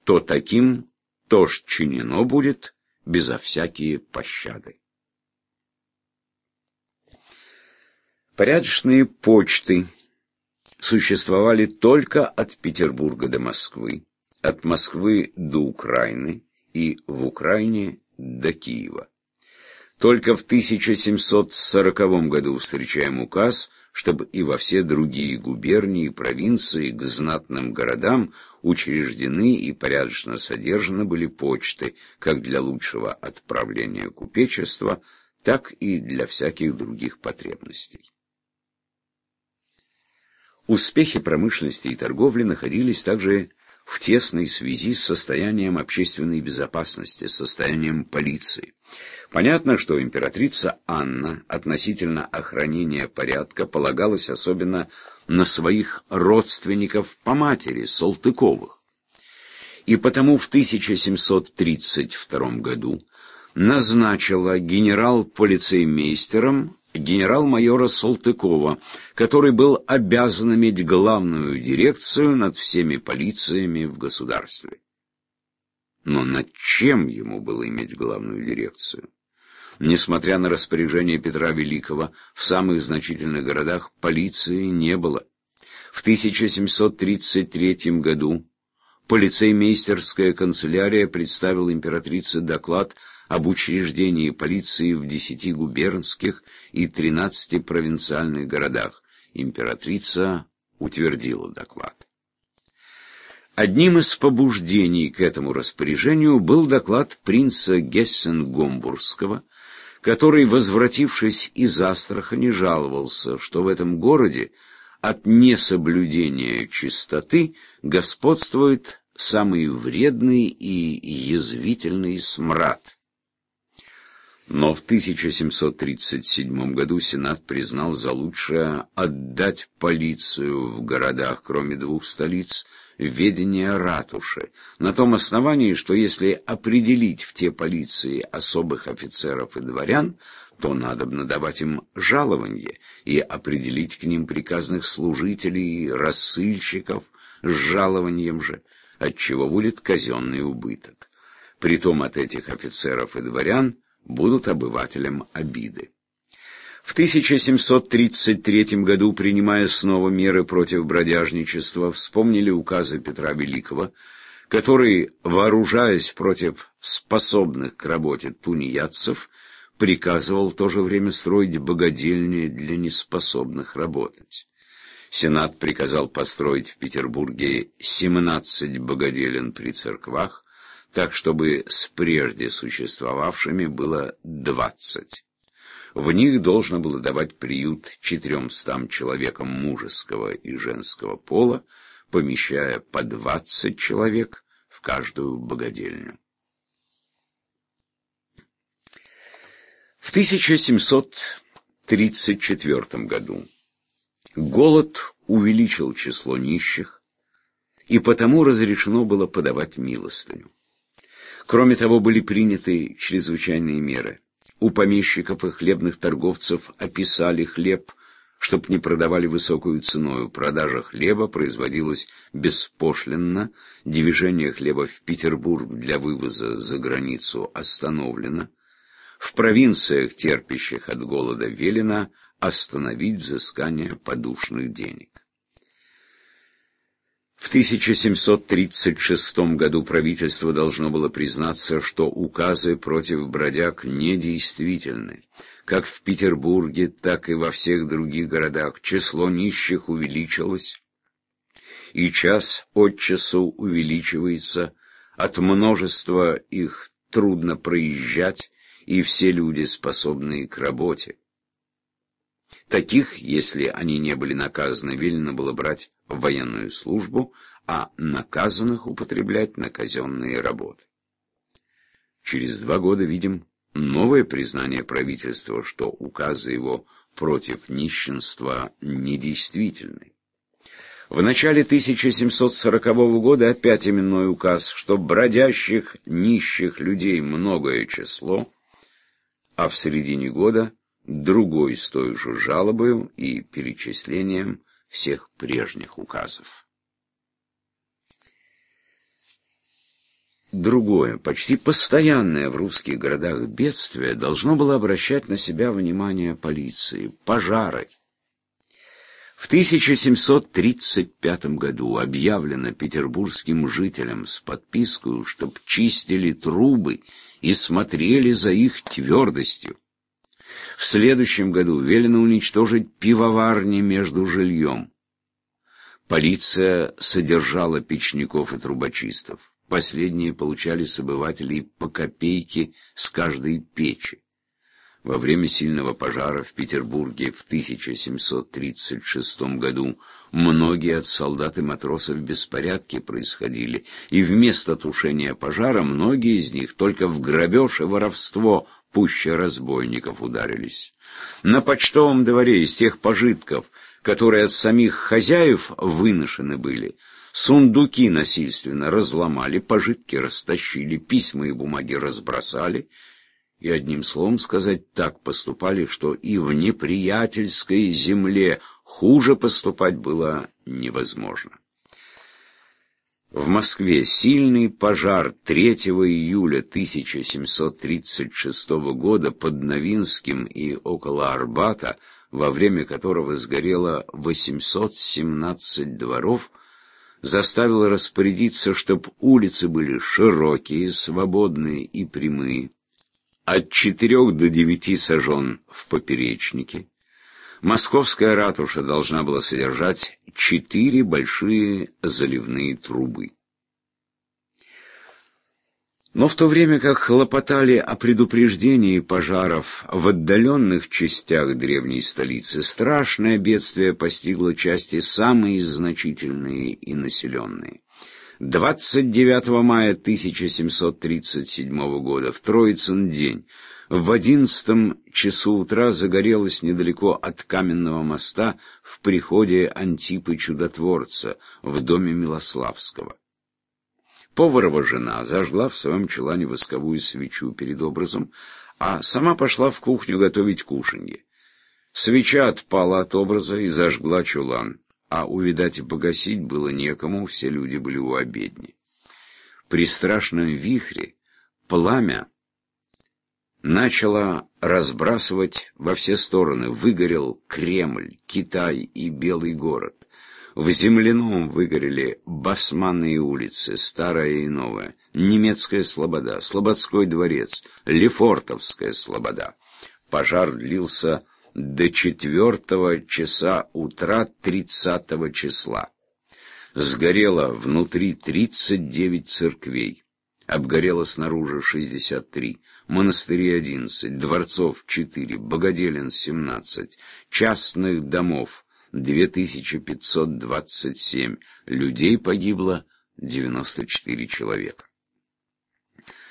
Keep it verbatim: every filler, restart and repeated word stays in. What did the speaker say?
то таким тоже чинено будет безо всякие пощады. Порядочные почты существовали только от Петербурга до Москвы, от Москвы до Украины и в Украине до Киева. Только в тысяча семьсот сороковом году встречаем указ, чтобы и во все другие губернии и провинции к знатным городам учреждены и порядочно содержаны были почты, как для лучшего отправления купечества, так и для всяких других потребностей. Успехи промышленности и торговли находились также в тесной связи с состоянием общественной безопасности, состоянием полиции. Понятно, что императрица Анна относительно охранения порядка полагалась особенно на своих родственников по матери, Салтыковых. И потому в тысяча семьсот тридцать втором году назначила генерал-полицеймейстером генерал-майора Салтыкова, который был обязан иметь главную дирекцию над всеми полициями в государстве. Но над чем ему было иметь главную дирекцию? Несмотря на распоряжение Петра Великого, в самых значительных городах полиции не было. В тысяча семьсот тридцать третьем году полицеймейстерская канцелярия представила императрице доклад об учреждении полиции в десяти губернских и тринадцати провинциальных городах. Императрица утвердила доклад. Одним из побуждений к этому распоряжению был доклад принца Гессен-Гомбургского, который, возвратившись из Астрахани, жаловался, что в этом городе от несоблюдения чистоты господствует самый вредный и язвительный смрад. Но в тысяча семьсот тридцать седьмом году Сенат признал за лучшее отдать полицию в городах, кроме двух столиц, в ведение ратуши, на том основании, что если определить в те полиции особых офицеров и дворян, то надобно давать им жалованье и определить к ним приказных служителей, рассыльщиков с жалованьем же, отчего будет казенный убыток. Притом от этих офицеров и дворян будут обывателям обиды. В тысяча семьсот тридцать третьем году, принимая снова меры против бродяжничества, вспомнили указы Петра Великого, который, вооружаясь против способных к работе тунеядцев, приказывал в то же время строить богадельни для неспособных работать. Сенат приказал построить в Петербурге семнадцать богоделен при церквах, так чтобы с прежде существовавшими было двадцать. В них должно было давать приют четырёмстам человекам мужеского и женского пола, помещая по двадцать человек в каждую богодельню. В тысяча семьсот тридцать четвёртом году голод увеличил число нищих, и потому разрешено было подавать милостыню. Кроме того, были приняты чрезвычайные меры. У помещиков и хлебных торговцев описали хлеб, чтоб не продавали высокую ценою. Продажа хлеба производилась беспошлинно, движение хлеба в Петербург для вывоза за границу остановлено. В провинциях, терпящих от голода, велено остановить взыскание подушных денег. В тысяча семьсот тридцать шестом году правительство должно было признаться, что указы против бродяг недействительны. Как в Петербурге, так и во всех других городах число нищих увеличилось, и час от часу увеличивается, от множества их трудно проезжать, и все люди, способные к работе. Таких, если они не были наказаны, велено было брать в военную службу, а наказанных употреблять на казенные работы. Через два года видим новое признание правительства, что указы его против нищенства недействительны. В начале тысяча семьсот сорокового года опять именной указ, что бродящих нищих людей многое число, а в середине года другой с той же жалобою и перечислением всех прежних указов. другое, почти постоянное в русских городах бедствие должно было обращать на себя внимание полиции – пожары. В тысяча семьсот тридцать пятом году объявлено петербургским жителям с подпиской, чтоб чистили трубы и смотрели за их твердостью. В следующем году велено уничтожить пивоварни между жильем. Полиция содержала печников и трубочистов. Последние получали с обывателей по копейке с каждой печи. Во время сильного пожара в Петербурге в тысяча семьсот тридцать шестом году многие от солдат и матросов беспорядки происходили, и вместо тушения пожара многие из них только в грабеж и воровство пуще разбойников ударились. На почтовом дворе из тех пожитков, которые от самих хозяев выношены были, сундуки насильственно разломали, пожитки растащили, письма и бумаги разбросали, и, одним словом сказать, так поступали, что и в неприятельской земле хуже поступать было невозможно. В Москве сильный пожар третьего июля тысяча семьсот тридцать шестого года под Новинским и около Арбата, во время которого сгорело восемьсот семнадцать дворов, заставил распорядиться, чтобы улицы были широкие, свободные и прямые, от четырех до девяти сажен в поперечнике. Московская ратуша должна была содержать четыре большие заливные трубы. Но в то время как хлопотали о предупреждении пожаров в отдаленных частях древней столицы, страшное бедствие постигло части самые значительные и населенные. двадцать девятого мая тысяча семьсот тридцать седьмого года, в Троицын день, в одиннадцатом часу утра загорелось недалеко от Каменного моста в приходе Антипы Чудотворца в доме Милославского. Поварова жена зажгла в своем чулане восковую свечу перед образом, а сама пошла в кухню готовить кушанье. Свеча отпала от образа и зажгла чулан, а увидать и погасить было некому, все люди были у обедни. При страшном вихре пламя начало разбрасывать во все стороны. Выгорел Кремль, Китай и Белый город. В Земляном выгорели Басманные улицы, Старая и Новая, Немецкая Слобода, Слободской дворец, Лефортовская Слобода. Пожар длился до четвертого часа утра тридцатого числа. Сгорело внутри тридцать девять церквей, обгорело снаружи шестьдесят три, монастырей одиннадцать, дворцов четыре, богоделен семнадцать, частных домов две тысячи пятьсот двадцать семь, людей погибло девяносто четыре человека.